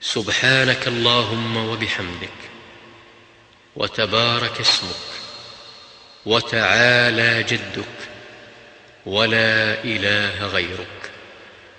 سبحانك اللهم وبحمدك، وتبارك اسمك، وتعالى جدك، ولا إله غيرك.